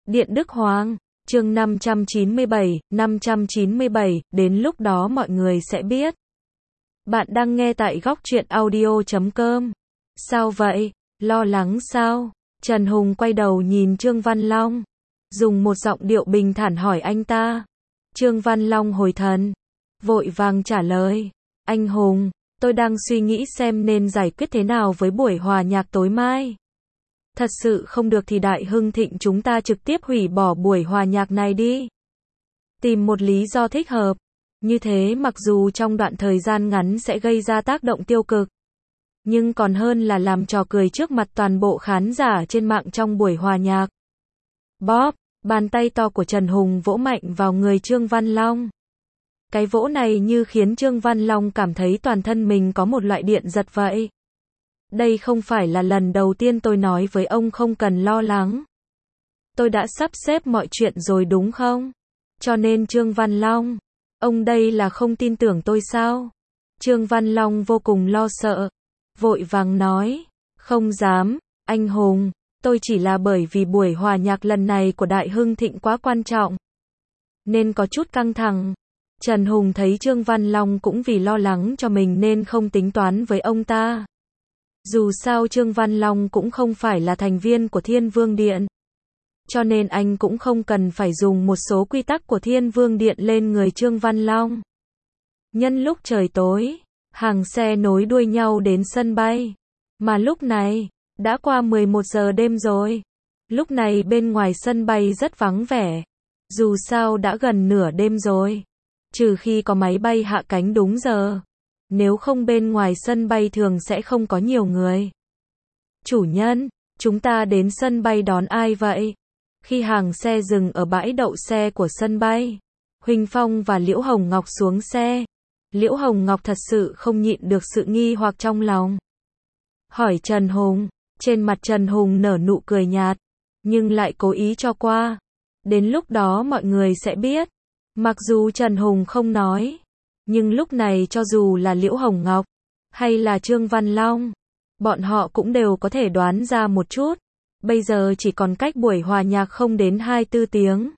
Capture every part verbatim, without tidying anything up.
Điện Đức Hoàng, chương năm trăm chín mươi bảy, năm trăm chín mươi bảy, đến lúc đó mọi người sẽ biết. Bạn đang nghe tại góc truyện audio chấm com. Sao vậy? Lo lắng sao? Trần Hùng quay đầu nhìn Trương Văn Long, dùng một giọng điệu bình thản hỏi anh ta. Trương Văn Long hồi thần, vội vàng trả lời. Anh Hùng, tôi đang suy nghĩ xem nên giải quyết thế nào với buổi hòa nhạc tối mai. Thật sự không được thì Đại Hưng Thịnh chúng ta trực tiếp hủy bỏ buổi hòa nhạc này đi. Tìm một lý do thích hợp. Như thế mặc dù trong đoạn thời gian ngắn sẽ gây ra tác động tiêu cực, nhưng còn hơn là làm trò cười trước mặt toàn bộ khán giả trên mạng trong buổi hòa nhạc. Bóp, bàn tay to của Trần Hùng vỗ mạnh vào người Trương Văn Long. Cái vỗ này như khiến Trương Văn Long cảm thấy toàn thân mình có một loại điện giật vậy. Đây không phải là lần đầu tiên tôi nói với ông không cần lo lắng. Tôi đã sắp xếp mọi chuyện rồi đúng không? Cho nên Trương Văn Long, ông đây là không tin tưởng tôi sao? Trương Văn Long vô cùng lo sợ, vội vàng nói, không dám, anh Hùng, tôi chỉ là bởi vì buổi hòa nhạc lần này của Đại Hưng Thịnh quá quan trọng, nên có chút căng thẳng. Trần Hùng thấy Trương Văn Long cũng vì lo lắng cho mình nên không tính toán với ông ta. Dù sao Trương Văn Long cũng không phải là thành viên của Thiên Vương Điện, cho nên anh cũng không cần phải dùng một số quy tắc của Thiên Vương Điện lên người Trương Văn Long. Nhân lúc trời tối, hàng xe nối đuôi nhau đến sân bay. Mà lúc này, đã qua mười một giờ đêm rồi. Lúc này bên ngoài sân bay rất vắng vẻ. Dù sao đã gần nửa đêm rồi. Trừ khi có máy bay hạ cánh đúng giờ. Nếu không bên ngoài sân bay thường sẽ không có nhiều người. Chủ nhân, chúng ta đến sân bay đón ai vậy? Khi hàng xe dừng ở bãi đậu xe của sân bay, Huỳnh Phong và Liễu Hồng Ngọc xuống xe. Liễu Hồng Ngọc thật sự không nhịn được sự nghi hoặc trong lòng. Hỏi Trần Hùng, trên mặt Trần Hùng nở nụ cười nhạt, nhưng lại cố ý cho qua. Đến lúc đó mọi người sẽ biết. Mặc dù Trần Hùng không nói, nhưng lúc này cho dù là Liễu Hồng Ngọc, hay là Trương Văn Long, bọn họ cũng đều có thể đoán ra một chút. Bây giờ chỉ còn cách buổi hòa nhạc không đến hai mươi tư tiếng.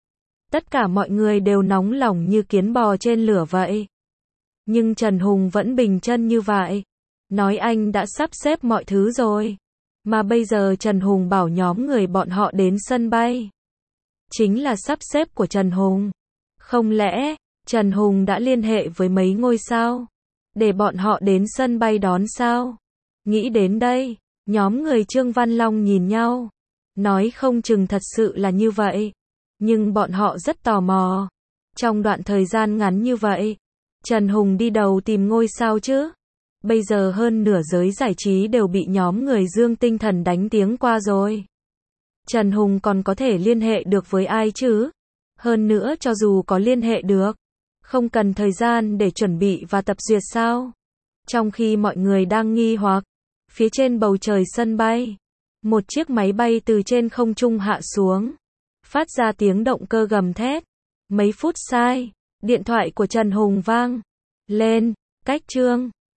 Tất cả mọi người đều nóng lòng như kiến bò trên lửa vậy. Nhưng Trần Hùng vẫn bình chân như vậy. Nói anh đã sắp xếp mọi thứ rồi. Mà bây giờ Trần Hùng bảo nhóm người bọn họ đến sân bay. Chính là sắp xếp của Trần Hùng. Không lẽ, Trần Hùng đã liên hệ với mấy ngôi sao? Để bọn họ đến sân bay đón sao? Nghĩ đến đây, nhóm người Trương Văn Long nhìn nhau. Nói không chừng thật sự là như vậy. Nhưng bọn họ rất tò mò. Trong đoạn thời gian ngắn như vậy, Trần Hùng đi đầu tìm ngôi sao chứ? Bây giờ hơn nửa giới giải trí đều bị nhóm người Dương Tinh Thần đánh tiếng qua rồi. Trần Hùng còn có thể liên hệ được với ai chứ? Hơn nữa cho dù có liên hệ được, không cần thời gian để chuẩn bị và tập duyệt sao? Trong khi mọi người đang nghi hoặc, phía trên bầu trời sân bay, một chiếc máy bay từ trên không trung hạ xuống, phát ra tiếng động cơ gầm thét. Mấy phút sau, điện thoại của Trần Hùng vang lên, cách Trương